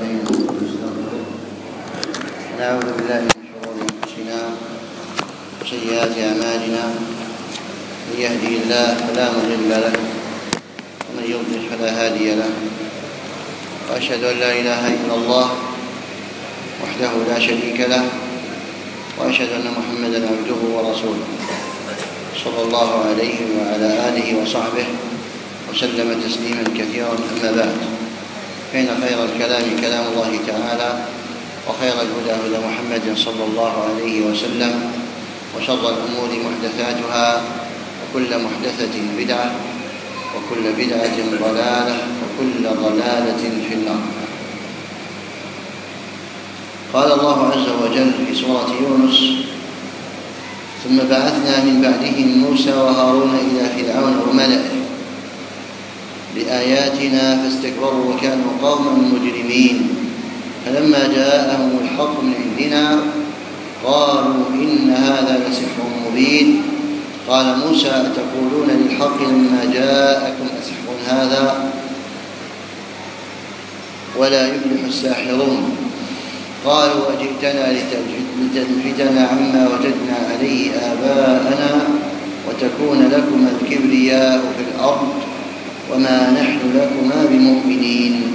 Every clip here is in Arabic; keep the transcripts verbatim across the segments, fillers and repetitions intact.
ونستعينه ونستغفره ونعوذ بالله من شرور أنفسنا وسيئات أعمالنا. من يهده الله فلا مضل له ومن يضلل فلا هادي له، وأشهد أن لا إله إلا الله وحده لا شريك له، وأشهد أن محمدًا عبده ورسوله صلى الله عليه وعلى آله وصحبه وسلم تسليمًا كثيرًا. أما بعد، فإن خير الكلام كلام الله تعالى، وخير الهدى هدى محمد صلى الله عليه وسلم، وشر الأمور محدثاتها، وكل محدثة بدعة، وكل بدعة ضلالة، وكل ضلالة في النار. قال الله عز وجل في سورة يونس: ثم بعثنا من بعدهم موسى وهارون إلى فرعون وملئه بآياتنا فاستكبروا وكانوا قوما مجرمين، فلما جاءهم الحق من عندنا قالوا إن هذا لسحر مبين. قال موسى: أتقولون للحق لما جاءكم أسحر هذا ولا يفلح الساحرون. قالوا: أجئتنا لتلفتنا عما وجدنا عليه آباءنا وتكون لكما الكبرياء في الأرض وما نحن لكما بمؤمنين.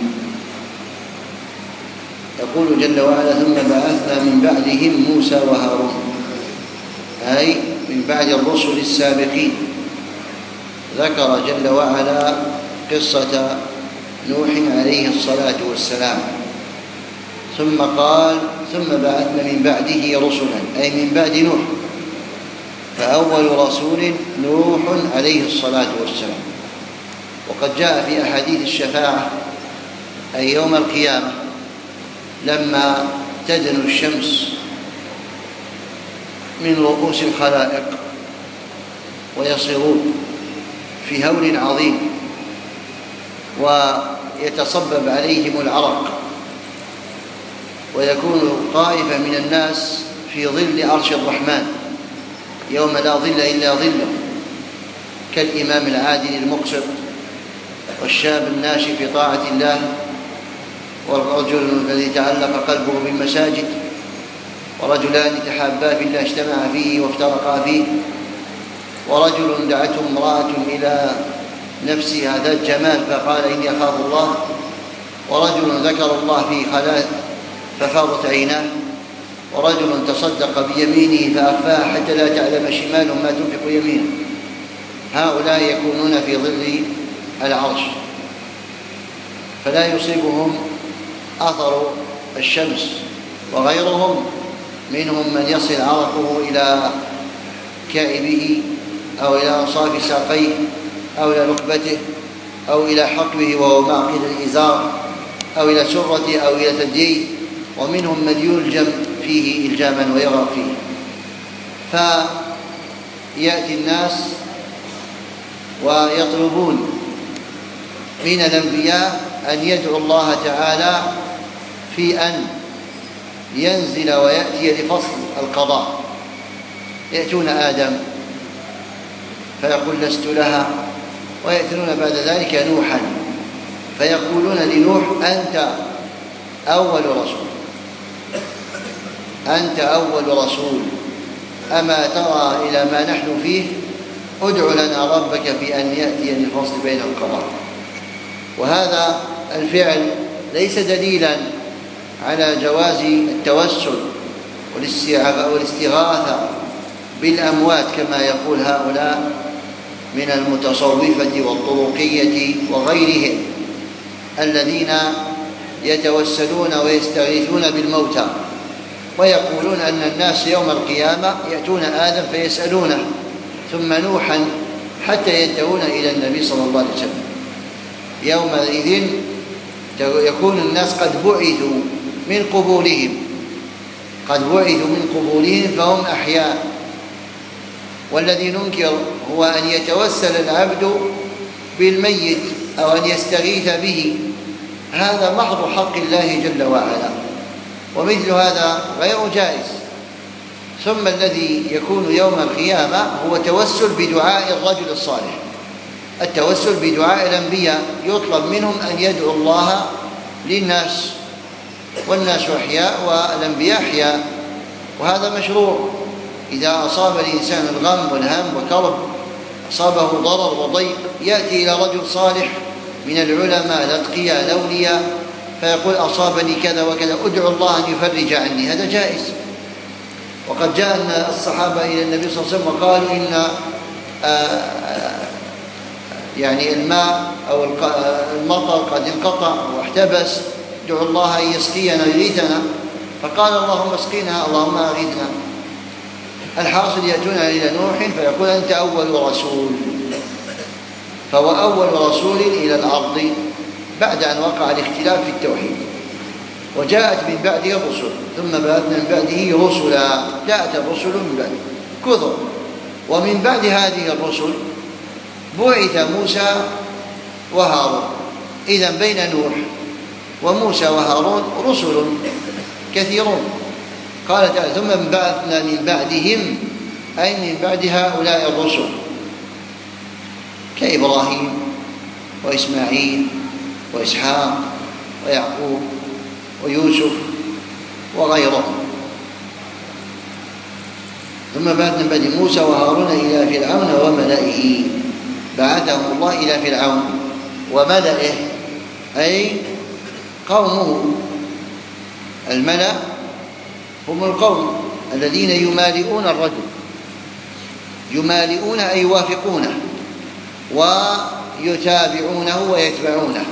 يقول جل وعلا: ثم بعثنا من بعدهم موسى وهارون، أي من بعد الرسل السابقين. ذكر جل وعلا قصة نوح عليه الصلاة والسلام، ثم قال: ثم بعثنا من بعده رسلا، أي من بعد نوح، فأول رسول نوح عليه الصلاة والسلام. وقد جاء في أحاديث الشفاعة أي يوم القيامة لما تدنو الشمس من رؤوس الخلائق ويصيرون في هول عظيم ويتصبب عليهم العرق، ويكون طائفة من الناس في ظل عرش الرحمن يوم لا ظل إلا ظله، كالإمام العادل المقسط، والشاب الناشئ في طاعة الله، والرجل الذي تعلق قلبه بالمساجد، ورجلان تحابا في الله اجتمعا فيه وافترقا فيه، ورجل دعته امرأة إلى نفسها ذات جمال فقال: إني أخاف الله، ورجل ذكر الله في خلاء ففاضت عيناه، ورجل تصدق بيمينه فأخفاها حتى لا تعلم شمال ما تنفق يمينه. هؤلاء يكونون في ظل العرش فلا يصيبهم أثر الشمس، وغيرهم منهم من يصل عرقه إلى كائبه أو إلى أنصاف ساقيه أو إلى ركبته أو إلى حقبه وهو معقد الإزار أو إلى سرته أو إلى ثدييه، ومنهم من يلجم فيه إلجاما ويغرق فيه. فيأتي الناس ويطلبون من الأنبياء أن يدعو الله تعالى في أن ينزل ويأتي لفصل القضاء. يأتون آدم فيقول: لست لها، ويأتون بعد ذلك نوحا فيقولون لنوح: أنت أول رسول، أنت أول رسول، أما ترى إلى ما نحن فيه؟ ادع لنا ربك في أن يأتي للفصل بين القضاء. وهذا الفعل ليس دليلا على جواز التوسل والاستغاثة بالأموات كما يقول هؤلاء من المتصوفة والطرقية وغيرهم الذين يتوسلون ويستغيثون بالموتى، ويقولون أن الناس يوم القيامة يأتون آدم فيسألونه، ثم نوحا، حتى ينتهون إلى النبي صلى الله عليه وسلم. يومئذ يكون الناس قد بعثوا من قبورهم قد بعثوا من قبورهم فهم أحياء. والذي ننكر هو أن يتوسل العبد بالميت أو أن يستغيث به، هذا محض حق الله جل وعلا، ومثل هذا غير جائز. ثم الذي يكون يوم القيامة هو توسل بدعاء الرجل الصالح، التوسل بدعاء الأنبياء، يطلب منهم أن يدعوا الله للناس والناس أحياء والأنبياء أحياء، وهذا مشروع. إذا أصاب الإنسان الغم والهم وكرب، أصابه ضرر وضيق، يأتي إلى رجل صالح من العلماء الأتقياء الأولياء فيقول أصابني كذا وكذا، أدعو الله أن يفرج عني، هذا جائز. وقد جاء الصحابة إلى النبي صلى الله عليه وسلم وقالوا إن يعني الماء أو المطر قد انقطع واحتبس، ادعوا الله أن يسقينا يغيثنا، فقال اللهم اسقينا اللهم أغيثنا. الحاصل يأتون إلى نوح فيقول أنت أول رسول، فهو أول رسول إلى الأرض بعد أن وقع الاختلاف في التوحيد، وجاءت من بعده الرسل، ثم بعثنا من بعده رسلا، جاءت الرسل من بعد كثر. ومن بعد هذه الرسل بعث موسى وهارون، إذن بين نوح وموسى وهارون رسل كثيرون. قال تعالى ثم بعثنا من بعدهم، أي من بعد هؤلاء الرسل، كإبراهيم وإسماعيل وإسحاق ويعقوب ويوسف وغيرهم. ثم بعثنا من بعد موسى وهارون إلى فرعون وملئه، بعثهم الله إلى فرعون وملئه أي قومه. الملأ هم القوم الذين يمالئون الرجل، يمالئون أي يوافقونه ويتابعونه ويتبعونه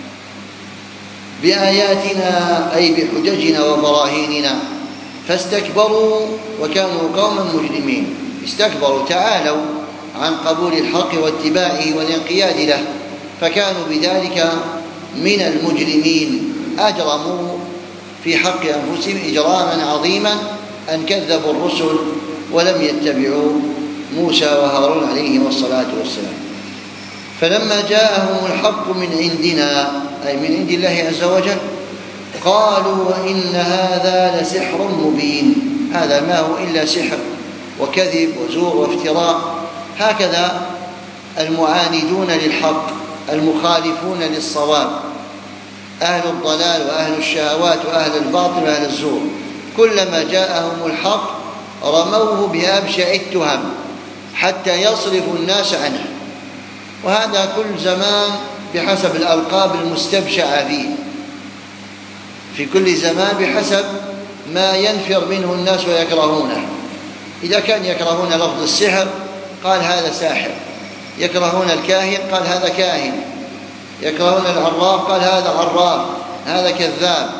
بآياتنا أي بحججنا وبراهيننا، فاستكبروا وكانوا قوما مجرمين. استكبروا، تعالوا عن قبول الحق واتباعه والانقياد له، فكانوا بذلك من المجرمين، أجرموا في حق أنفسهم إجراما عظيما أن كذبوا الرسل ولم يتبعوا موسى وهارون عليهم الصلاة والسلام. فلما جاءهم الحق من عندنا أي من عند الله عز وجل قالوا وإن هذا لسحر مبين، هذا ما هو إلا سحر وكذب وزور وافتراء. هكذا المعاندون للحق المخالفون للصواب، أهل الضلال وأهل الشهوات وأهل الباطل وأهل الزور، كلما جاءهم الحق رموه بأبشع التهم حتى يصرفوا الناس عنه. وهذا كل زمان بحسب الألقاب المستبشعة فيه، في كل زمان بحسب ما ينفر منه الناس ويكرهونه. إذا كان يكرهون لفظ السحر قال هذا ساحر، يكرهون الكاهن قال هذا كاهن، يكرهون العراف قال هذا عراف، هذا كذاب،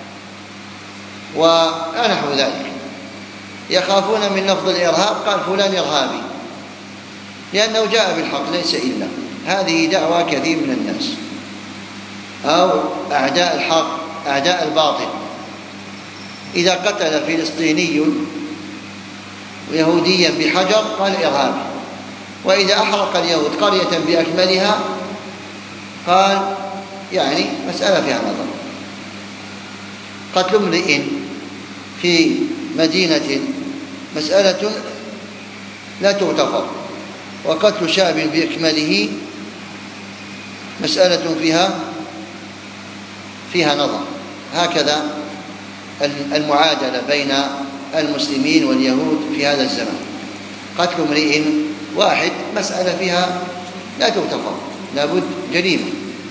ونحو ذلك. يخافون من لفظ الإرهاب قال فلان إرهابي، لأنه جاء بالحق ليس إلا. هذه دعوة كثير من الناس. أو أعداء الحق أعداء الباطل، إذا قتل فلسطيني يهوديا بحجر قال إرهابي، وإذا أحرق اليهود قرية بأكملها قال يعني مسألة فيها نظر. قتل امرئ في مدينة مسألة لا تغتفر، وقتل شعب بأكمله مسألة فيها فيها نظر. هكذا المعادلة بين المسلمين واليهود في هذا الزمان. قتل امرئ واحد مسألة فيها لا تغتفر، لابد جريمة،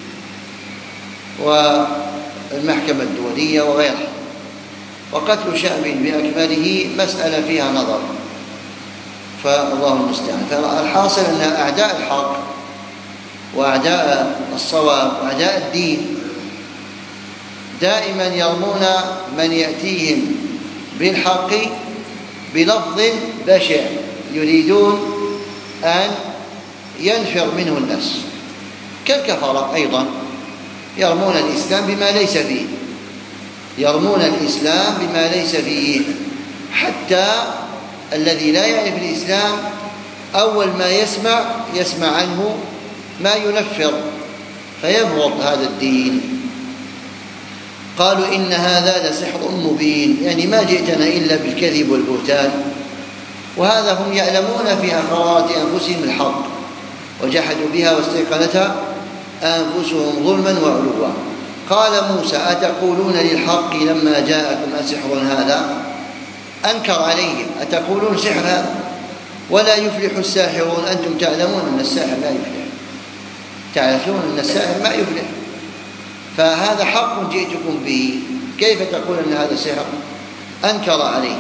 والمحكمة الدولية وغيرها. وقتل شعب بأكمله مسألة فيها نظر، فالله المستعان. فالحاصل أن أعداء الحق وأعداء الصواب وأعداء الدين دائما يرمون من يأتيهم بالحق بلفظ بشع، يريدون أن ينفر منه الناس. كالكفرة أيضا يرمون الإسلام بما ليس فيه، يرمون الإسلام بما ليس فيه، حتى الذي لا يعرف الإسلام أول ما يسمع يسمع عنه ما ينفر فيبغض هذا الدين. قالوا إن هذا لسحر مبين، يعني ما جئتنا إلا بالكذب والبهتان. وهذا هم يعلمون في أخرات أنفسهم الحق، وجحدوا بها واستيقنتها أنفسهم ظلما وعلوا. قال موسى أتقولون للحق لما جاءكم أسحر هذا؟ أنكر عليهم أتقولون سحر هذا؟ ولا يفلح الساحرون. أنتم تعلمون أن الساحر لا يفلح، تعرفون أن الساحر ما يفلح، فهذا حق جئتكم به، كيف تقول أن هذا سحر؟ أنكر عليه.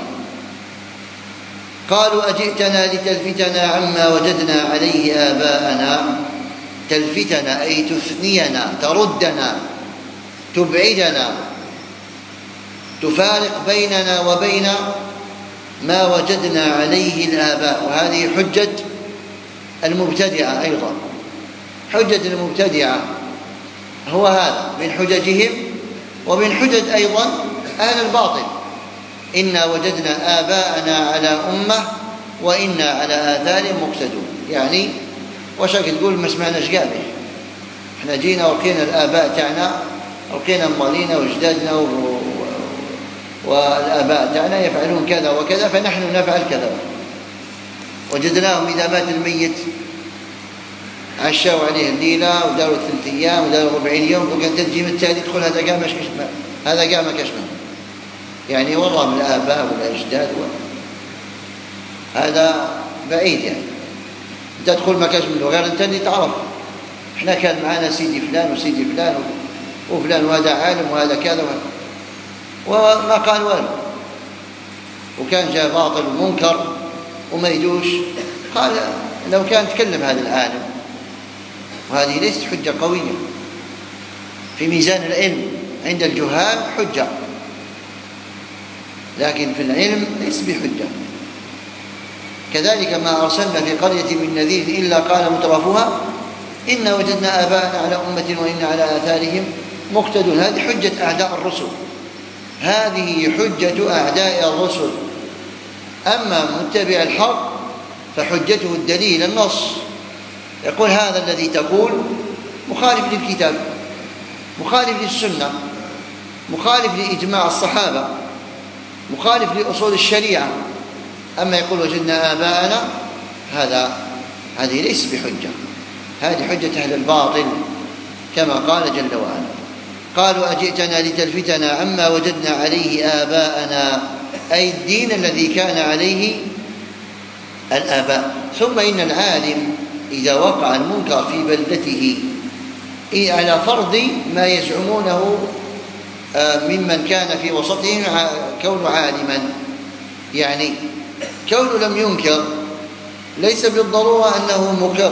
قالوا أجئتنا لتلفتنا عما وجدنا عليه آباءنا. تلفتنا أي تثنينا، تردنا، تبعدنا، تفارق بيننا وبين ما وجدنا عليه الآباء. وهذه حجة المبتدعة أيضا، حجة المبتدعة هو هذا من حججهم، ومن حجج أيضا أهل الباطل. إنا وجدنا آباءنا على أمة وإنا على آثارهم مقتدون. يعني وشك تقول ما سمعناش قابل، احنا جينا ولقينا الآباء تاعنا، لقينا أموالينا وجدادنا و... والآباء تاعنا يفعلون كذا وكذا فنحن نفعل كذا. وجدناهم إذا مات الميت عشاوا عليه الليلة وداروا ثلاث أيام وداروا أربعين يوم، وكانت تجي من التالي تقول هذا قام كشمه، هذا قام كشمه. يعني والله من الآباء والأجداد و... هذا بعيد. يعني أنت تدخل مكاش منه غير أنت اللي تعرف. إحنا كان معنا سيدي فلان وسيدي فلان وفلان وهذا عالم وهذا كذا وما قال والو، وكان جاء باطل ومنكر وما يدوش. قال لو كان تكلم هذا العالم، وهذه ليست حجة قوية في ميزان العلم. عند الجهال حجة، لكن في العلم ليس بحجة. كذلك ما أرسلنا في قرية من نذير إلا قال مترفوها إنا وجدنا آباءنا على أمة وإنا على آثارهم مقتدون. هذه حجة أعداء الرسل، هذه حجة أعداء الرسل. أما متبع الحق فحجته الدليل النص، يقول هذا الذي تقول مخالف للكتاب، مخالف للسنة، مخالف لإجماع الصحابة، مخالف لأصول الشريعة. أما يقول وجدنا آباءنا، هذا هذه ليس بحجة، هذه حجة أهل الباطل كما قال جل وعلا. قالوا أجئتنا لتلفتنا عما وجدنا عليه آباءنا، أي الدين الذي كان عليه الآباء. ثم إن العالم إذا وقع المنكر في بلدته على فرض ما يزعمونه ممن كان في وسطهم كونه عالما، يعني كونه لم ينكر ليس بالضرورة أنه مقر،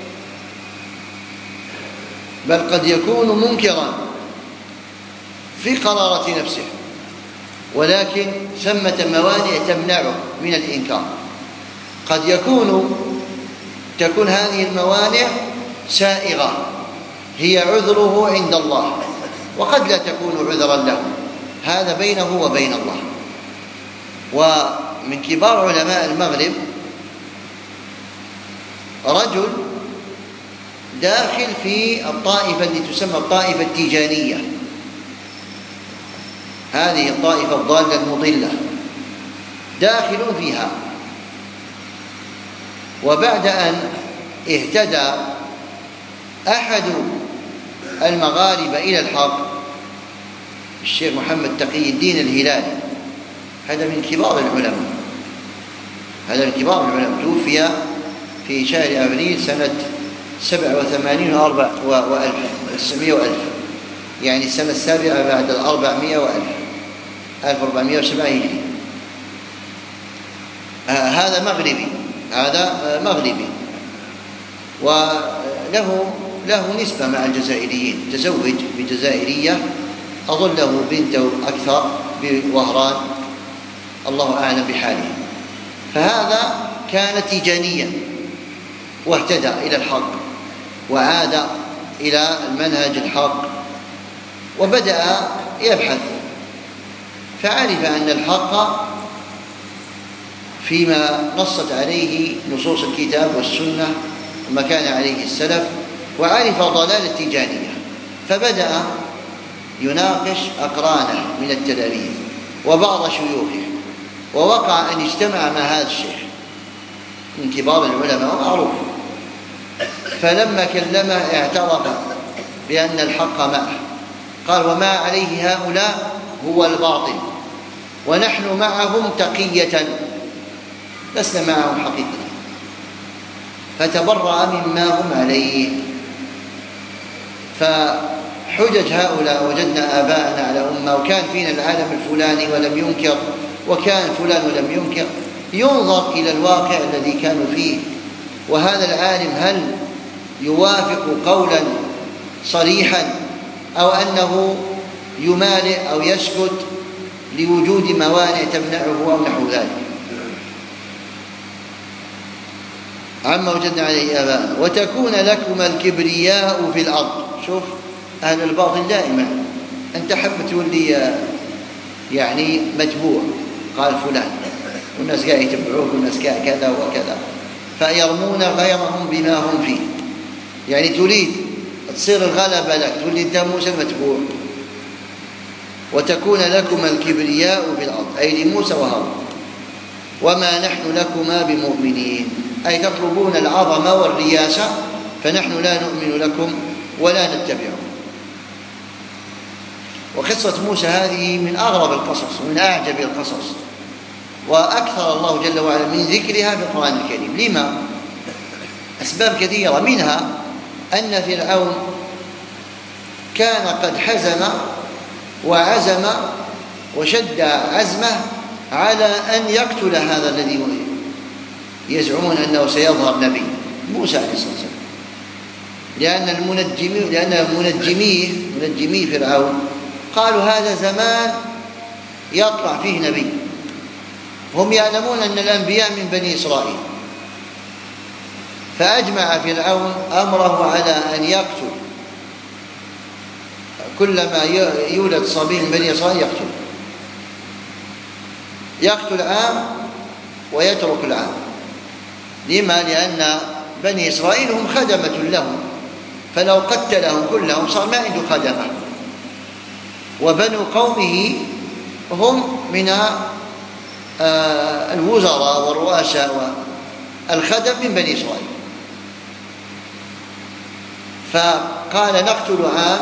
بل قد يكون منكرا في قرارة نفسه، ولكن ثمة موانع تمنعه من الإنكار. قد يكون تكون هذه الموانع سائغة هي عذره عند الله، وقد لا تكون عذرا له، هذا بينه وبين الله. ومن كبار علماء المغرب رجل داخل في الطائفة التي تسمى الطائفة التيجانية، هذه الطائفة الضالة المضلة، داخل فيها. وبعد أن اهتدى أحد المغاربة إلى الحق، الشيخ محمد تقي الدين الهلالي، هذا من كبار العلماء، هذا من كبار العلماء، توفي في شهر أبريل سنة سبعة وثمانين وأربع وألف وتسعمائة وألف، يعني السنة السابعة بعد الأربعمائة وألف، ألف وأربعمائة وسبعة هجري. آه هذا مغربي، هذا مغربي، وله له نسبة مع الجزائريين، تزوج بجزائرية أظن له بنت أكثر بوهران، الله أعلم بحاله. فهذا كان تيجانيا واهتدى إلى الحق وعاد إلى المنهج الحق وبدأ يبحث، فعرف أن الحق فيما نصت عليه نصوص الكتاب والسنة وما كان عليه السلف، وعرف ضلال التيجانية، فبدأ يناقش أقرانه من التلاميذ وبعض شيوخه، ووقع أن اجتمع مع هذا الشيخ من كبار العلماء ومعروف، فلما كلمه اعترف بأن الحق معه قال وما عليه هؤلاء هو الباطل ونحن معهم تقية لسنا معهم حقيقة، فتبرأ مما هم عليه. فحجج هؤلاء وجدنا آباءنا على أمة وكان فينا العالم الفلاني ولم ينكر وكان فلان ولم ينكر، ينظر إلى الواقع الذي كانوا فيه، وهذا العالم هل يوافق قولا صريحا أو أنه يمالئ أو يسكت لوجود موانع تمنعه أو نحو ذلك. عما وجدنا عليه آباءنا. وتكون لكم الكبرياء في الأرض. شوف أهل الباطل دائما أنت حب تولي يعني متبوع، قال فلان والناس قاعد يتبعوك والناس قاعد كذا وكذا، فيرمون غيرهم بما هم فيه، يعني تريد تصير الغلبة لك، تولي أنت موسى المتبوع. وتكون لكم الكبرياء في الأرض أي لموسى وهارون وما نحن لكما بمؤمنين، أي تطلبون العظمة والرياسة فنحن لا نؤمن لكم ولا نتبعكم. وقصة موسى هذه من أغرب القصص ومن أعجب القصص، وأكثر الله جل وعلا من ذكرها في القرآن الكريم. لما؟ أسباب كثيرة، منها أن فرعون كان قد حزم وعزم وشد عزمه على أن يقتل هذا الذي يزعمون أنه سيظهر نبي موسى عليه الصلاة والسلام، لأن المنجمي لأن المنجميه منجمي فرعون قالوا هذا زمان يطلع فيه نبي. هم يعلمون أن الأنبياء من بني إسرائيل، فأجمع فرعون أمره على أن يقتل كلما يولد صبي من بني إسرائيل يقتل يقتل عام ويترك العام. لما؟ لأن بني إسرائيل هم خدمة لهم، فلو قتلهم كلهم صار ما عنده خدمة، وبنو قومه هم من الوزراء والرؤساء والخدم من بني إسرائيل. فقال نقتل عام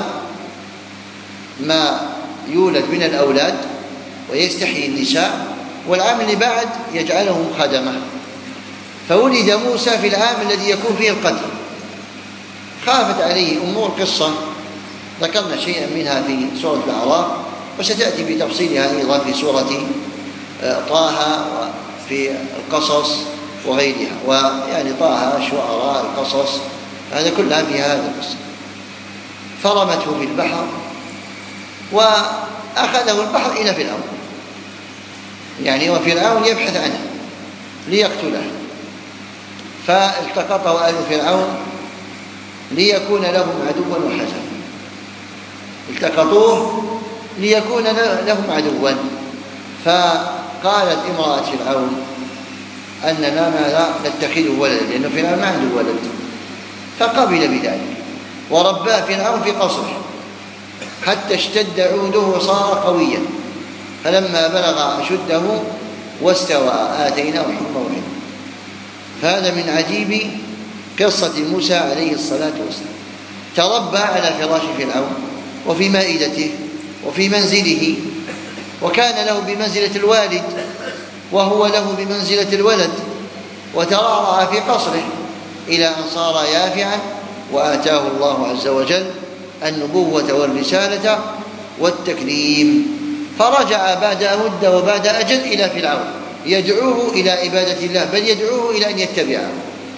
ما يولد من الأولاد ويستحيي النساء، والعام اللي بعد يجعلهم خدمة. فولد موسى في العام الذي يكون فيه القتل. خافت عليه أمور قصة ذكرنا شيئا منها في سورة الأعراف، وستأتي بتفصيلها أيضا في سورة طه وفي القصص وغيرها، ويعني طه الشعراء القصص هذا كلها في هذا القصة. فرمته في البحر وأخذه البحر إلى فرعون، يعني وفرعون يبحث عنه ليقتله، فالتقطه آل فرعون ليكون لهم عدوا وحزنا. التقطوه ليكون لهم عدوا. فقالت امرأة فرعون أننا ماذا نتخذه ولدا، لأن فرعون ما عنده ولد، فقبل بذلك ورباه فرعون في قصره حتى اشتد عوده وصار قويا، فلما بلغ أشده واستوى آتيناه حكما وعلما. فهذا من عجيب قصة موسى عليه الصلاة والسلام. تربى على فراش فرعون وفي مائدته وفي منزله، وكان له بمنزلة الوالد وهو له بمنزلة الولد، وترعرع في قصره إلى أن صار يافعا، وآتاه الله عز وجل النبوة والرسالة والتكريم. فرجع بعد مدة وبعد أجل إلى فرعون يدعوه إلى عبادة الله، بل يدعوه إلى أن يتبعه،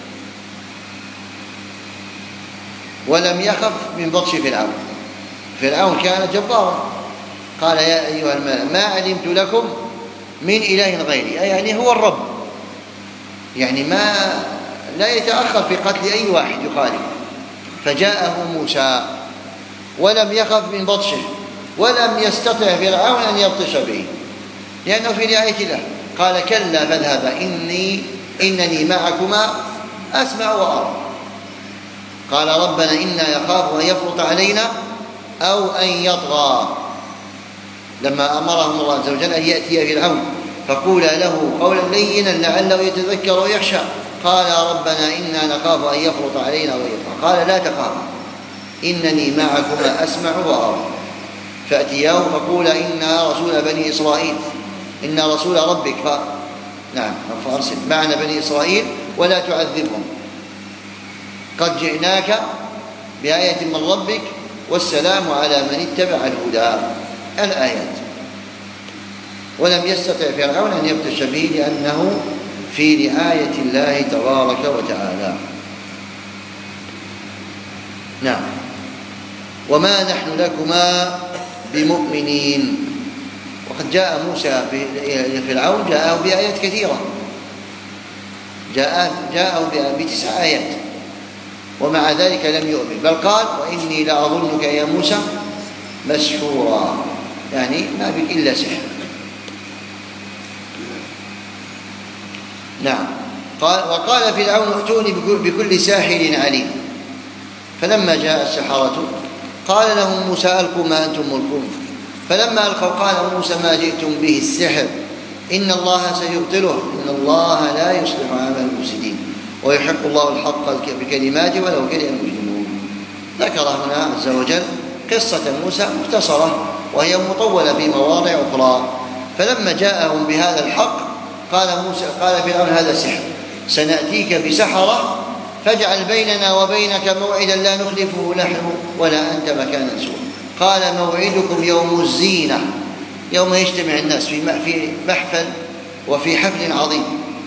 ولم يخف من بطش فرعون. فرعون كان جبارا، قال يا أيها الملأ ما علمت لكم من إله غيري، أي يعني هو الرب، يعني ما لا يتأخر في قتل أي واحد يخالف. فجاءه موسى ولم يخف من بطشه، ولم يستطع فرعون أن يبطش به لأنه في رعاية الله. قال كلا فاذهبا إني إنني معكما أسمع وأرى. قال ربنا إنا يخاف أن يفرط علينا أو أن يطغى. لما أمرهم الله عز وجل أن يأتي فرعون فقولا له قولا لينا لعله يتذكر ويخشى. قال ربنا إنا نخاف أن يفرط علينا ويطغى. قال لا تخافا إنني معكما أسمع وأرى. فأتياه فقولا إنا رسول بني إسرائيل إنا رسول ربك ف... نعم فأرسل معنا بني إسرائيل ولا تعذبهم قد جئناك بآية من ربك والسلام على من اتبع الهدى الآيات. ولم يستطع فرعون أن يبطش به لأنه في رعاية الله تبارك وتعالى. نعم. وما نحن لكما بمؤمنين. وقد جاء موسى لفرعون جاءه بآيات كثيرة، جاء جاءه بتسع آيات ومع ذلك لم يؤمن، بل قال وإني لأظنك يا موسى مسحورا، يعني ما بك إلا سحر. نعم. قال وقال فرعون ائتوني بكل ساحر عليم. فلما جاء السحرة قال لهم موسى ألقوا ما أنتم ملقون. فلما ألقوا قال موسى ما جئتم به السحر إن الله سيبطله إن الله لا يصلح عمل المفسدين ويحق الله الحق بكلماته ولو كره المجرمون. ذكر هنا عز وجل قصة موسى مختصرة وهي مطولة في مواضع أخرى. فلما جاءهم بهذا الحق قال موسى قال فرعون هذا سحر سنأتيك بسحرة فاجعل بيننا وبينك موعدا لا نخلفه نحن ولا أنت مكانا سوء. قال موعدكم يوم الزينة، يوم يجتمع الناس في محفل وفي حفل عظيم.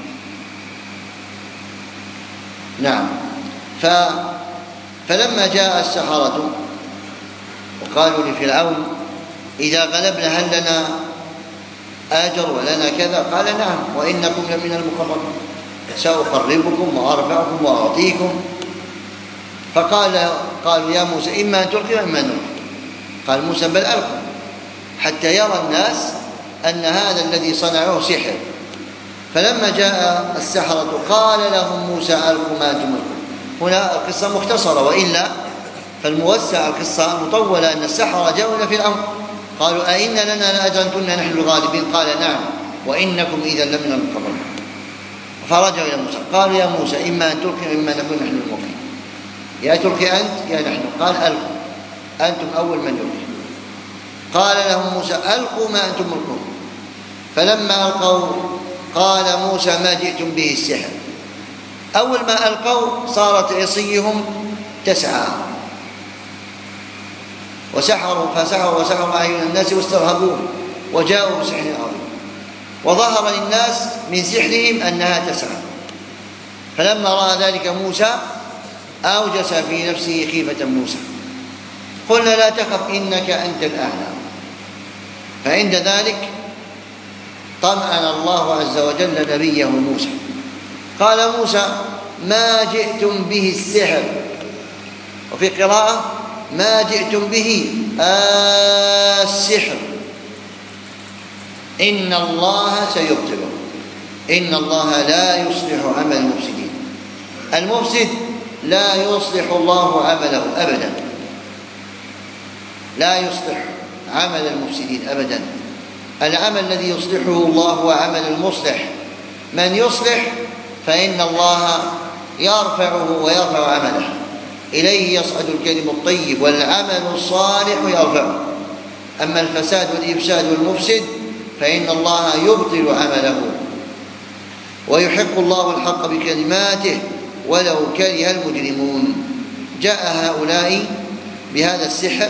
نعم. ف فلما جاء السحرة وقالوا لفرعون إذا غلبنا هل لنا آجر ولنا كذا؟ قال نعم وإنكم لمن المقربين سأقربكم وأرفعكم وأعطيكم. فقال قالوا يا موسى إما أن تلقي وإما أن نلقي. قال موسى بل ألقوا حتى يرى الناس أن هذا الذي صنعوه سحر. فلما جاء السحرة قال لهم موسى ألقوا ما أنتم ملقون. هنا القصة مختصرة، وإلا فالموسع القصة المطولة أن السحرة جاءوا إلى فرعون قالوا أئن لنا لأجرا كنا نحن الغالبين؟ قال نعم وإنكم إذا لمن المقربين. فرجعوا إلى موسى قالوا يا موسى إما أن تلقي وإما نكون نحن الملقين. يا تلقي أنت يا نحن. قال ألقوا أنتم أول من يلقي. قال لهم موسى ألقوا ما أنتم ملقون. فلما ألقوا قال موسى ما جئتم به السحر. أول ما ألقوا صارت عصيهم تسعى وسحروا فسحروا وسحروا أعين الناس واسترهبوهم وجاءوا بسحر عظيم وظهر للناس من سحرهم أنها تسعى. فلما رأى ذلك موسى أوجس في نفسه خيفة موسى. قلنا لا تخف إنك أنت الأعلى. فعند ذلك طمأن الله عز وجل نبيه موسى. قال موسى ما جئتم به السحر، وفي قراءة ما جئتم به السحر إن الله سيبطله إن الله لا يصلح عمل المفسدين. المفسد لا يصلح الله عمله أبدا، لا يصلح عمل المفسدين أبدا. العمل الذي يصلحه الله هو عمل المصلح. من يصلح فإن الله يرفعه ويرفع عمله، إليه يصعد الكلم الطيب والعمل الصالح يرفعه. أما الفساد والإفساد والمفسد فإن الله يبطل عمله ويحق الله الحق بكلماته ولو كره المجرمون. جاء هؤلاء بهذا السحر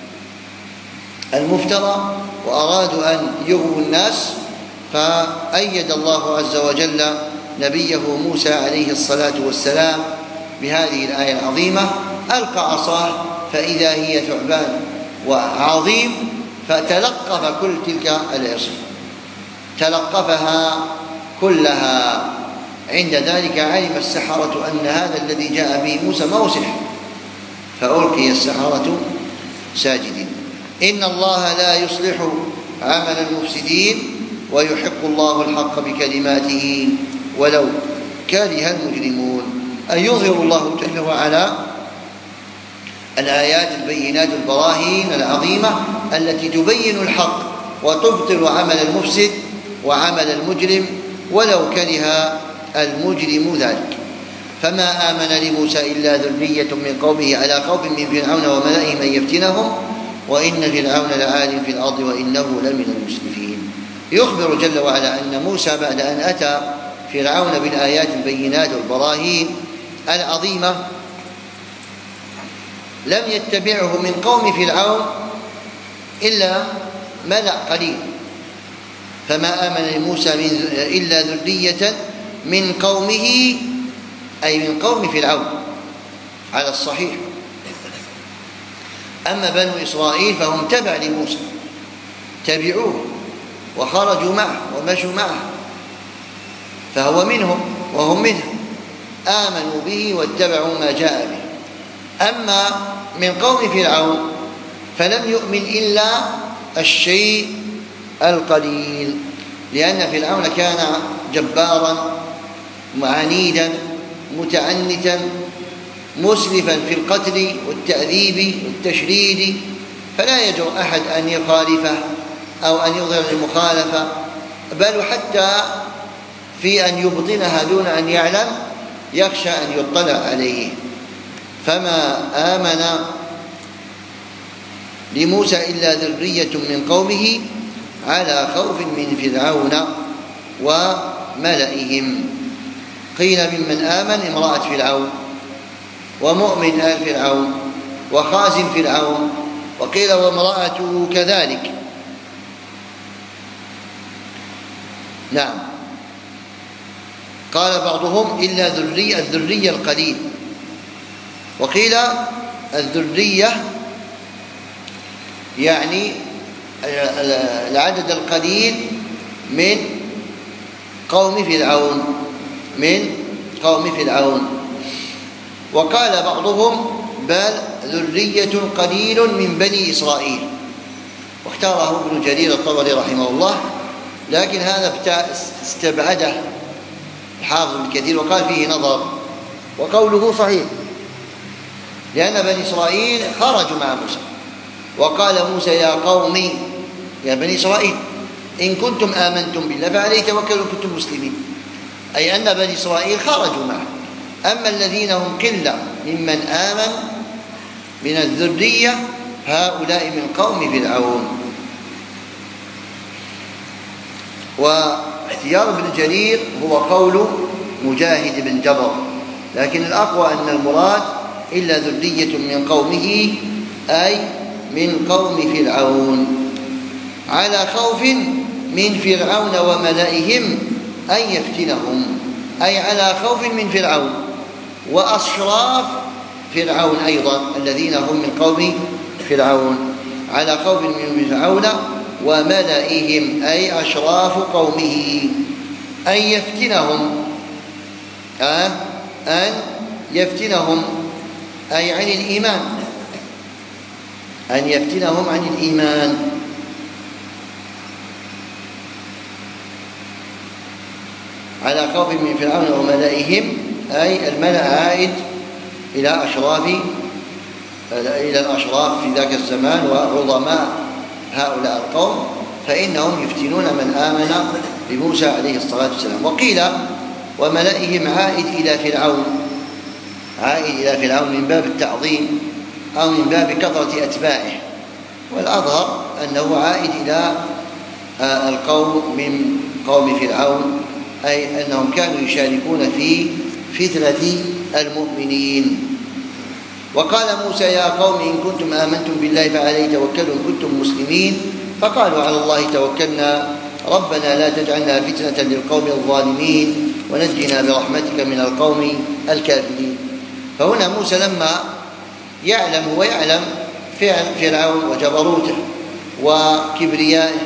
المفترى وأرادوا أن يغووا الناس، فأيد الله عز وجل نبيه موسى عليه الصلاة والسلام بهذه الآية العظيمة. ألقى عصاه فإذا هي ثعبان وعظيم فتلقف كل تلك العصا، تلقفها كلها. عند ذلك علم السحرة أن هذا الذي جاء به موسى ما هو سحر، فألقي السحرة ساجدين. إن الله لا يصلح عمل المفسدين ويحق الله الحق بكلماته ولو كره المجرمون. أن يظهر الله جل وعلا الآيات البينات البراهين العظيمة التي تبين الحق وتبطل عمل المفسد وعمل المجرم ولو كره المجرم ذلك. فما آمن لموسى إلا ذرية من قومه على خوف من فرعون وملئهم أن يفتنهم وإن فرعون لعال في الأرض وإنه لمن المسرفين. يخبر جل وعلا أن موسى بعد أن أتى فرعون بالآيات البينات والبراهين العظيمة لم يتبعه من قوم فرعون إلا ملأ قليل، فما آمن لموسى إلا ذرية من قومه، أي من قوم فرعون على الصحيح. أما بنو إسرائيل فهم تبع لموسى، تبعوه وخرجوا معه ومشوا معه، فهو منهم وهم منه، آمنوا به واتبعوا ما جاء به. أما من قوم فرعون فلم يؤمن إلا الشيء القليل، لأن فرعون كان جبارا عنيدا متعنتا مسرفا في القتل والتأديب والتشريد، فلا يجرؤ أحد أن يخالفه أو أن يظهر المخالفة، بل حتى في أن يبطنها دون أن يعلم يخشى أن يطلع عليه. فما آمن لموسى إلا ذرية من قومه على خوف من فرعون وملئهم. قيل ممن آمن امرأة فرعون ومؤمن آل فرعون وخازن فرعون، وقيل وامرأته كذلك. نعم. قال بعضهم إلا ذرية الذرية القليل، وقيل الذرية يعني العدد القليل من قوم فرعون من قوم فرعون. وقال بعضهم بل ذرية قليل من بني إسرائيل، واختاره ابن جرير الطبري رحمه الله، لكن هذا استبعده الحافظ ابن كثير وقال فيه نظر، وقوله صحيح، لأن بني إسرائيل خرجوا مع موسى، وقال موسى يا قومي يا بني إسرائيل إن كنتم آمنتم بالله فعليه توكلوا إن كنتم مسلمين، أي أن بني إسرائيل خرجوا معه. أما الذين هم قلة ممن آمن من الذرية هؤلاء من قوم فرعون. واختيار ابن جرير هو قول مجاهد بن جبر، لكن الأقوى أن المراد إلا ذرية من قومه أي من قوم فرعون على خوف من فرعون وملئهم أن يفتنهم، أي على خوف من فرعون وأشراف فرعون أيضا الذين هم من قوم فرعون، على خوف من فرعون وملئهم أي أشراف قومه أن يفتنهم أه؟ أن يفتنهم أي عن الإيمان، أن يفتنهم عن الإيمان. على خوف من فرعون وملئهم أي الملأ عائد إلى أشراف إلى الأشراف في ذاك الزمان وعظماء هؤلاء القوم، فإنهم يفتنون من آمن بموسى عليه الصلاة والسلام. وقيل وملئهم عائد إلى فرعون، عائد إلى فرعون من باب التعظيم أو من باب كثرة أتباعه، والأظهر أنه عائد إلى القوم من قوم فرعون، أي أنهم كانوا يشاركون في فتنة المؤمنين. وقال موسى يا قوم إن كنتم آمنتم بالله فعليه توكلوا إن كنتم مسلمين، فقالوا على الله توكلنا ربنا لا تجعلنا فتنة للقوم الظالمين ونجنا برحمتك من القوم الكافرين. فهنا موسى لما يعلم ويعلم فعل فرعون وجبروته وكبريائه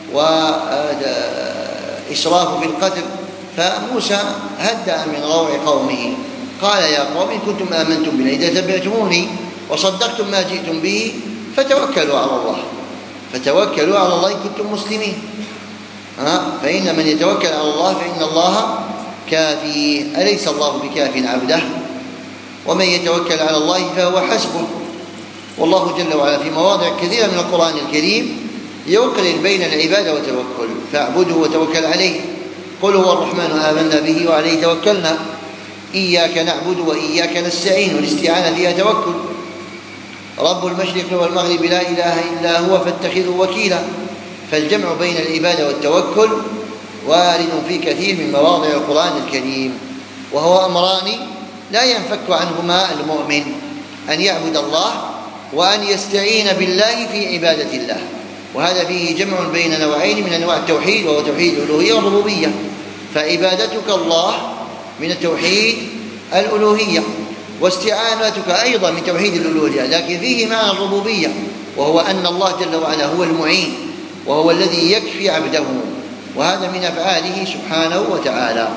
وإسرافه في القتل، فموسى هدأ من روع قومه، قال يا قوم إن كنتم آمنتم بالله إذا تبعتموني وصدقتم ما جئتم به فتوكلوا على الله، فتوكلوا على الله إن كنتم مسلمين. ها؟ فإن من يتوكل على الله فإن الله كافيه، أليس الله بكاف عبده؟ ومن يتوكل على الله فهو حسبه. والله جل وعلا في مواضع كثيرة من القرآن الكريم يقرن بين العبادة والتوكل، فاعبده وتوكل عليه. قل هو الرحمن آمنا به وعليه توكلنا إياك نعبد وإياك نستعين، والاستعانة فيها توكل. رب المشرق والمغرب لا إله إلا هو فاتخذه وكيلا. فالجمع بين العبادة والتوكل وارد في كثير من مواضع القرآن الكريم، وهو أمران لا ينفك عنهما المؤمن: أن يعبد الله وأن يستعين بالله في عبادة الله. وهذا فيه جمع بين نوعين من أنواع التوحيد، وهو توحيد الألوهية والربوبية. فعبادتك الله من التوحيد الألوهية، واستعانتك أيضا من توحيد الألوهية، لكن فيه معنى الربوبية، وهو أن الله جل وعلا هو المعين وهو الذي يكفي عبده، وهذا من أفعاله سبحانه وتعالى.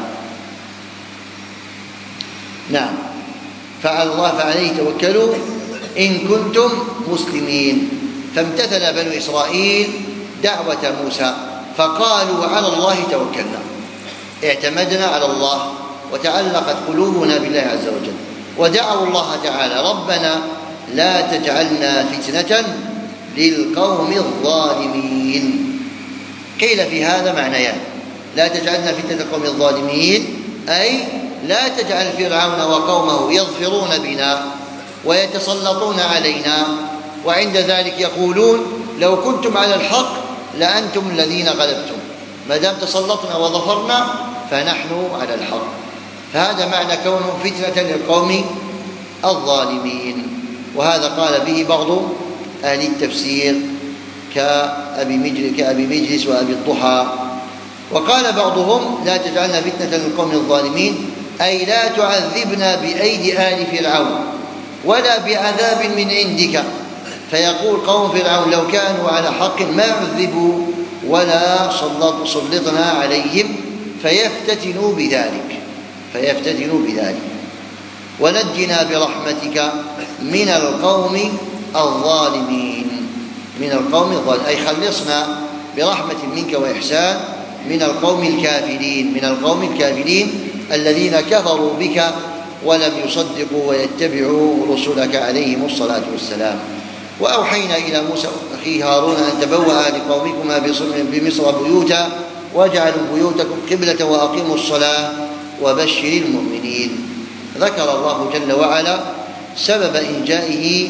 نعم، فعلى الله فعليه توكلوا إن كنتم مسلمين. فامتثل بنو إسرائيل دعوة موسى فقالوا على الله توكلنا، اعتمدنا على الله وتعلقت قلوبنا بالله عز وجل، ودعوا الله تعالى: ربنا لا تجعلنا فتنة للقوم الظالمين. قيل في هذا معنيان: لا تجعلنا فتنة للقوم الظالمين، أي لا تجعل فرعون وقومه يظفرون بنا ويتسلطون علينا، وعند ذلك يقولون: لو كنتم على الحق لأنتم الذين غلبتم، ما دام تسلطنا وظفرنا فنحن على الحق. فهذا معنى كونه فتنة للقوم الظالمين، وهذا قال به بعض أهل التفسير كأبي مجلس, كأبي مجلس وأبي الضحى. وقال بعضهم: لا تجعلنا فتنة للقوم الظالمين، أي لا تعذبنا بأيدي آل فرعون ولا بعذاب من عندك. فيقول قوم فرعون: لو كانوا على حق ما عذبوا ولا سلطنا عليهم فيفتتنوا بذلك فيفتتنوا بذلك ونجنا برحمتك من القوم الظالمين من القوم الظالمين أي خلصنا برحمة منك وإحسان من القوم الكافرين من القوم الكافرين الذين كفروا بك ولم يصدقوا ويتبعوا رسلك عليهم الصلاة والسلام. وأوحينا إلى موسى أخي هارون أن تبوأ لقومكما بمصر بيوتا واجعلوا بيوتكم قبلة وأقيموا الصلاة وبشر المؤمنين. ذكر الله جل وعلا سبب إنجائه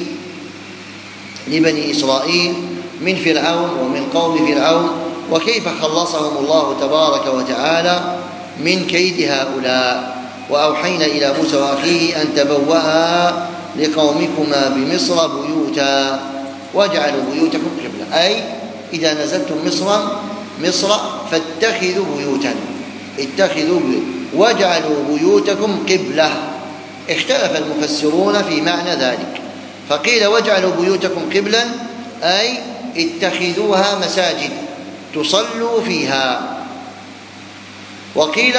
لبني إسرائيل من فرعون ومن قوم فرعون، وكيف خلصهم الله تبارك وتعالى من كيد هؤلاء. وأوحينا إلى موسى وأخيه أن تبوأ لقومكما بمصر بيوتا واجعلوا بيوتكم قبلة، أي إذا نزلتم مصر مصر فاتخذوا بيوتا اتخذوا بيوتا واجعلوا بيوتكم قبلة. اختلف المفسرون في معنى ذلك، فقيل واجعلوا بيوتكم قبلا أي اتخذوها مساجد تصلوا فيها. وقيل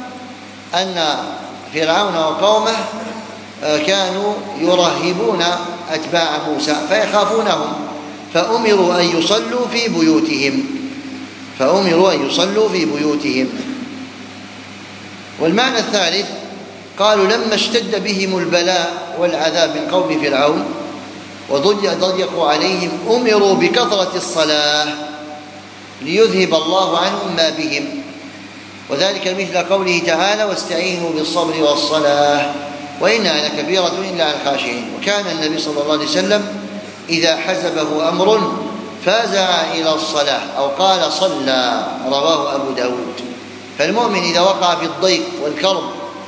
أن فرعون وقومه كانوا يرهبون أتباع موسى فيخافونهم فأمروا أن يصلوا في بيوتهم فأمروا أن يصلوا في بيوتهم. والمعنى الثالث قالوا لما اشتد بهم البلاء والعذاب من قوم فرعون وضيقوا عليهم أمروا بكثرة الصلاة ليذهب الله عنهم ما بهم، وذلك مثل قوله تعالى واستعينوا بالصبر والصلاة وإنها لكبيرة إلا على الخاشعين. وكان النبي صلى الله عليه وسلم إذا حزبه أمر فازع إلى الصلاة أو قال صلى، رواه أبو داود. فالمؤمن إذا وقع في الضيق والكرب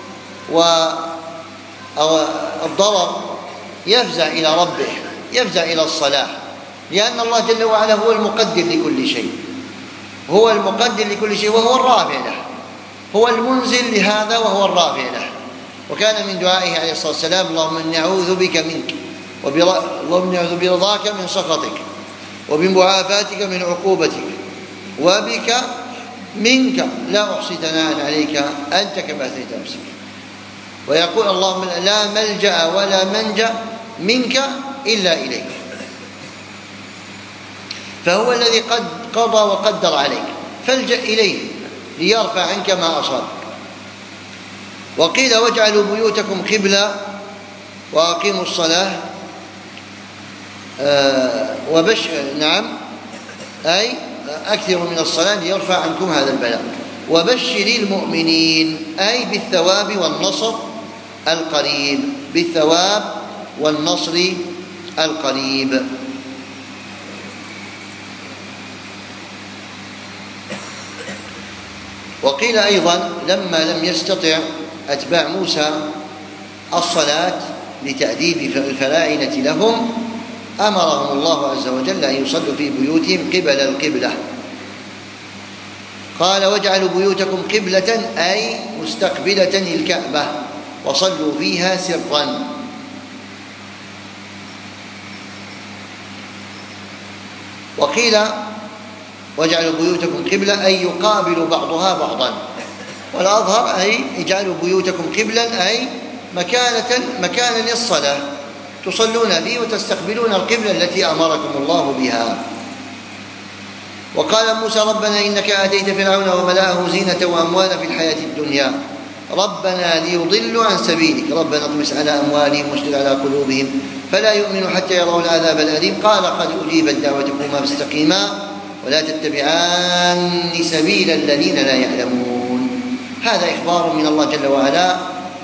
والضرر يفزع إلى ربه، يفزع إلى الصلاة، لأن الله جل وعلا هو المقدر لكل شيء هو المقدر لكل شيء وهو الرافع له، هو المنزل لهذا وهو الرافع له. وكان من دعائه عليه الصلاة والسلام اللهم إني أعوذ بك منك اللهم إني أعوذ برضاك من سخطك وبمعافاتك من عقوبتك وبك منك لا أحصي ثناء عليك أنت كما أثنيت نفسك. ويقول اللهم لا ملجأ ولا منجأ منك إلا إليك، فهو الذي قد قضى وقدر عليك فالجأ إليه ليرفع عنك ما أصاب. وقيل واجعلوا بيوتكم قبلة وأقيموا الصلاة آه وبشر نعم أي أكثروا من الصلاة ليرفع عنكم هذا البلاء. وبشر المؤمنين أي بالثواب والنصر القريب بالثواب والنصر القريب. وقيل أيضا لما لم يستطع أتباع موسى الصلاة لتأديب الفلاعنة لهم أمرهم الله عز وجل أن يصلوا في بيوتهم قبل القبلة. قال واجعلوا بيوتكم قبلة أي مستقبلة الكعبة وصلوا فيها سرا. وقيل واجعلوا بيوتكم قبلة أي يقابل بعضها بعضا، والأظهر أي اجعلوا بيوتكم قبلا أي مكانة مكانا للصلاة تصلون فيه وتستقبلون القبلة التي أمركم الله بها. وقال موسى ربنا إنك آتيت فرعون وملأه زينة وأموالا في الحياة الدنيا ربنا ليضلوا عن سبيلك ربنا اطمس على أموالهم واشدد على قلوبهم فلا يؤمنوا حتى يروا العذاب الأليم قال قد أجيبت دعوتكما فاستقيما ولا تتبعان سبيل الذين لا يعلمون. هذا إخبار من الله جل وعلا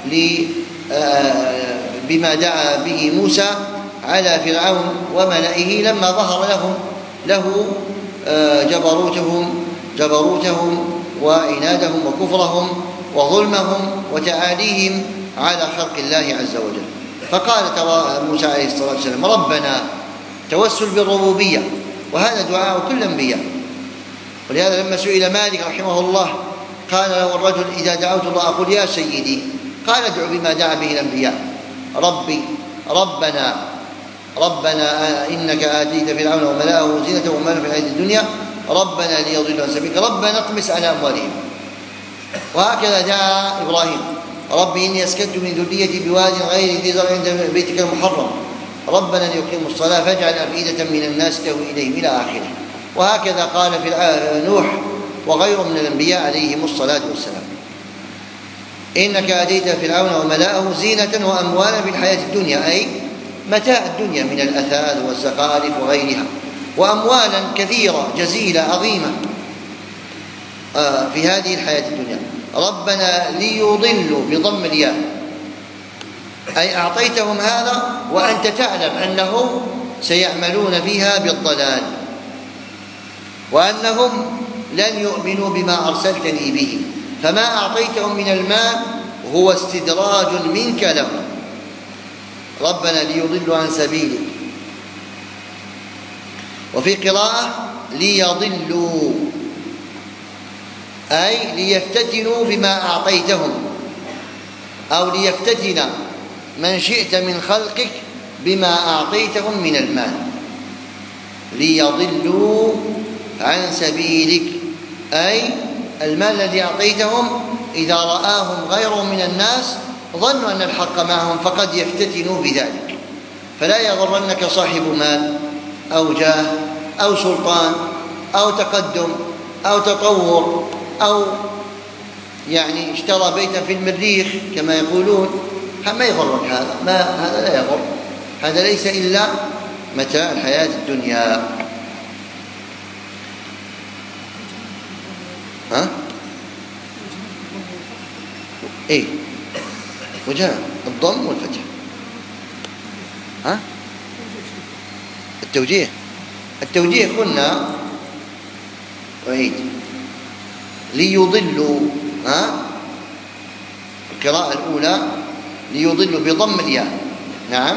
بما دعا به موسى على فرعون وملئه لما ظهر لهم له جبروتهم جبروتهم وعنادهم وكفرهم وظلمهم وتعاليهم على خلق الله عز وجل. فقال موسى عليه الصلاة والسلام ربنا توسل بالربوبية، وهذا دعاء كل الأنبياء. ولهذا لما سئل مالك رحمه الله قال له الرجل إذا دعوت الله أقول يا سيدي، قال ادعو بما دعا به الأنبياء ربي ربنا ربنا إنك آتيت فرعون وملأه زينة ومالا في الحياة الدنيا ربنا ليضلوا عن سبيلك ربنا اطمس على أموالهم. وهكذا دعا إبراهيم ربي إني أسكنت من ذريتي بواد غير ذي زرع عند بيتك المحرم ربنا ليقيموا الصلاة فاجعل أفئدة من الناس تهوي إليهم إلى آخره. وهكذا قال في نوح وغيره من الأنبياء عليهم الصلاة والسلام إنك آتيت فرعون وملأه زينة وأموالا في الحياة الدنيا أي متاع الدنيا من الأثاث والزخارف وغيرها، وأموالا كثيرة جزيلة عظيمة في هذه الحياة الدنيا. ربنا ليضلوا بضم الياء أي أعطيتهم هذا وأنت تعلم أنهم سيعملون فيها بالضلال وأنهم لن يؤمنوا بما أرسلتني به، فما أعطيتهم من المال هو استدراج منك لهم. ربنا ليضلوا عن سبيلك. وفي قراءة ليضلوا أي ليفتتنوا بما أعطيتهم أو ليفتتن من شئت من خلقك بما أعطيتهم من المال. ليضلوا عن سبيلك أي المال الذي أعطيتهم إذا رآهم غيرهم من الناس ظنوا أن الحق معهم فقد يفتتنوا بذلك. فلا يغرنك صاحب مال أو جاه أو سلطان أو تقدم أو تطور أو يعني اشترى بيتا في المريخ كما يقولون، ما يغرك هذا، ما هذا لا يغر، هذا ليس إلا متاع الحياة الدنيا. ها؟ إيه؟ وجاء الضم والفتح. ها؟ التوجيه التوجيه قلنا أعيد ليضلوا. ها؟ القراءة الأولى ليضلوا بضم الياء، نعم،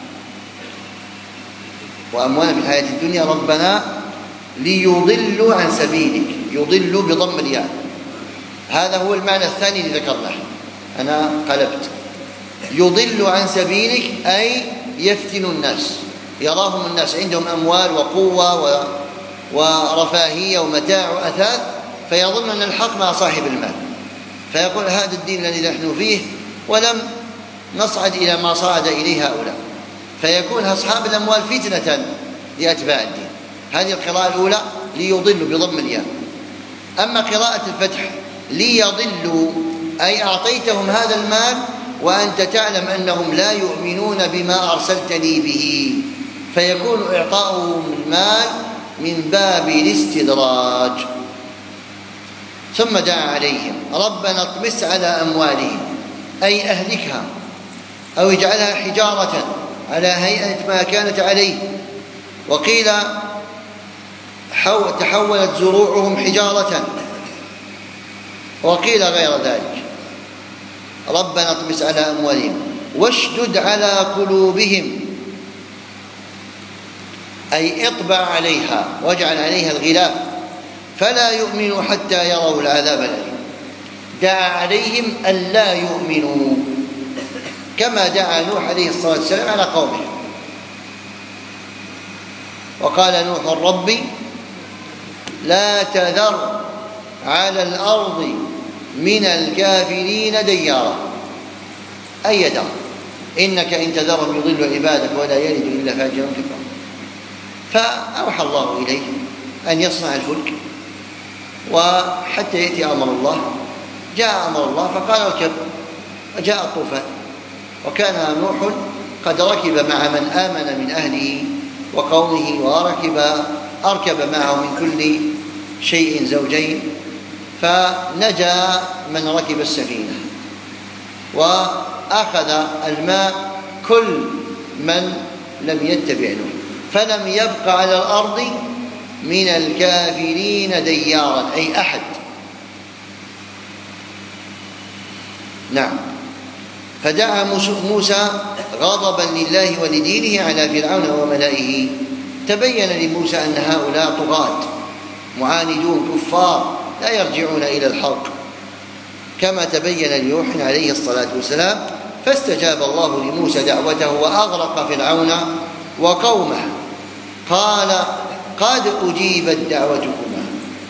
وأموالا في الحياة الدنيا ربنا ليضلوا عن سبيلك، يضلوا بضم الياء. هذا هو المعنى الثاني اللي ذكرناه، أنا قلبت. يضل عن سبيلك أي يفتن الناس، يراهم الناس عندهم أموال وقوة و... ورفاهية ومتاع وأثاث، فيظن أن الحق مع صاحب المال، فيقول هذا الدين الذي نحن فيه ولم نصعد إلى ما صعد إليه هؤلاء، فيكون أصحاب الأموال فتنة لأتباع الدين. هذه القراءة الأولى ليضل بضم الياء. أما قراءة الفتح ليضلوا أي أعطيتهم هذا المال وأنت تعلم أنهم لا يؤمنون بما أرسلتني به، فيكون إعطاؤهم المال من باب الاستدراج. ثم دعا عليهم ربنا اطمس على أموالهم أي أهلكها أو اجعلها حجارة على هيئة ما كانت عليه، وقيل تحولت زروعهم حجارة، وقيل غير ذلك. ربنا اطمس على أموالهم واشدد على قلوبهم، أي اطبع عليها واجعل عليها الغلاف فلا يؤمنوا حتى يروا العذاب الأليم. دعا عليهم ألا يؤمنوا كما دعا نوح عليه الصلاة والسلام على قومه. وقال نوح رب لا تذر على الأرض من الكافرين ديارا، أي دار، إنك إن تذرهم يضل عبادك ولا يلد إلا فاجرا كفارا. فأوحى الله إليه أن يصنع الفلك، وحتى يأتي أمر الله. جاء أمر الله فقال اركب، وجاء الطوفان، وكان نوح قد ركب مع من آمن من أهله وقومه، وركب أركب معه من كل شيء زوجين، فنجا من ركب السفينة، وأخذ الماء كل من لم يتبع نوح، فلم يبق على الأرض من الكافرين ديارا، أي أحد. نعم. فدعا موسى غضبا لله ولدينه على فرعون وملئه. تبين لموسى أن هؤلاء طغاة معاندون كفار لا يرجعون إلى الحق، كما تبين لنوح عليه الصلاة والسلام، فاستجاب الله لموسى دعوته وأغرق فرعون وقومه. قال قد أجيبت دعوتكما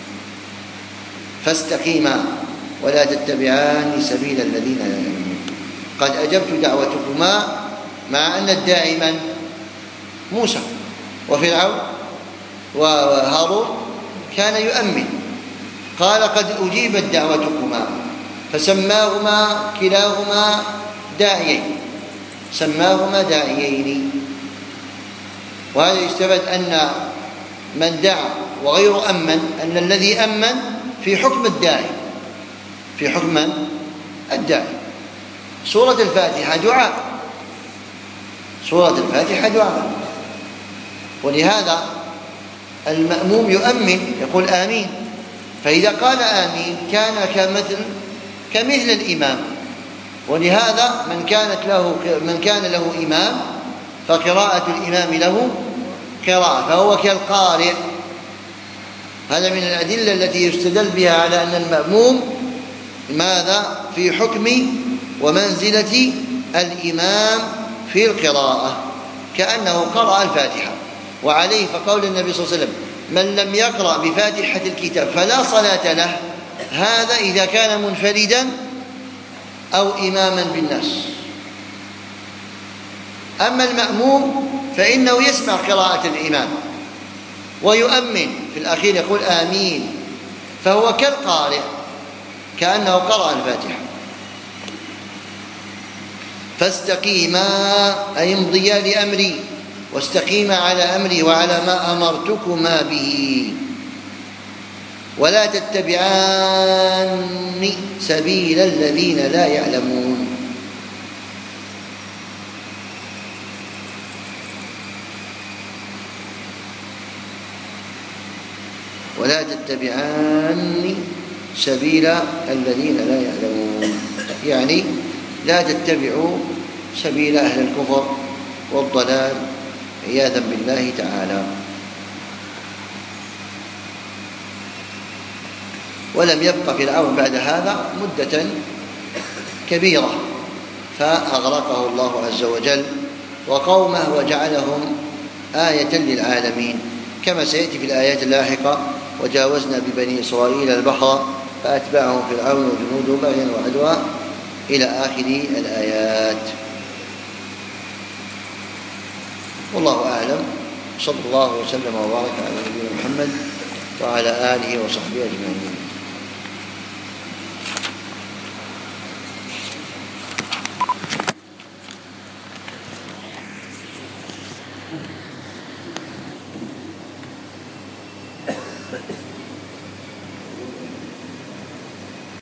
فاستقيما ولا تتبعان سبيل الذين لا يعلمون. قد أجبت دعوتكما، مع أن الداعي من؟ موسى، وفرعون وهارون كان يؤمن. قال قد أجيبت دعوتكما، فسماهما كلاهما داعيين، سماهما داعيين. وهذا يستفاد أن من دعا وغير أمن، أن الذي أمن في حكم الداعي، في حكم الداعي. سورة الفاتحة دعاء، سورة الفاتحة دعاء، ولهذا المأموم يؤمن يقول آمين، فإذا قال آمين كان كمثل كمثل الإمام. ولهذا من كانت له من كان له إمام فقراءة الإمام له قراءة، فهو كالقارئ. هذا من الأدلة التي يستدل بها على أن المأموم ماذا؟ في حكم ومنزلة الإمام في القراءة، كأنه قرأ الفاتحة. وعليه فقول النبي صلى الله عليه وسلم من لم يقرأ بفاتحة الكتاب فلا صلاة له، هذا إذا كان منفردا أو إماما بالناس. أما المأموم فإنه يسمع قراءة الإمام ويؤمن، في الأخير يقول آمين، فهو كالقارئ كأنه قرأ الفاتحة. فاستقيما أي امضيا لأمري، واستقيما على أمري وعلى ما أمرتكما به، ولا تتبعان سبيل الذين لا يعلمون. ولا تتبعان سبيل الذين لا يعلمون، يعني لا تتبعوا سبيل أهل الكفر والضلال عياذا بالله تعالى. ولم يبق فرعون بعد هذا مدة كبيرة، فأغرقه الله عز وجل وقومه وجعلهم آية للعالمين، كما سيأتي في الآيات اللاحقة. وجاوزنا ببني إسرائيل البحر فأتبعهم فرعون وجنوده بغيا وعدوا إلى آخر الآيات. والله أعلم، صلى الله وسلم وبارك على نبينا محمد وعلى آله وصحبه أجمعين.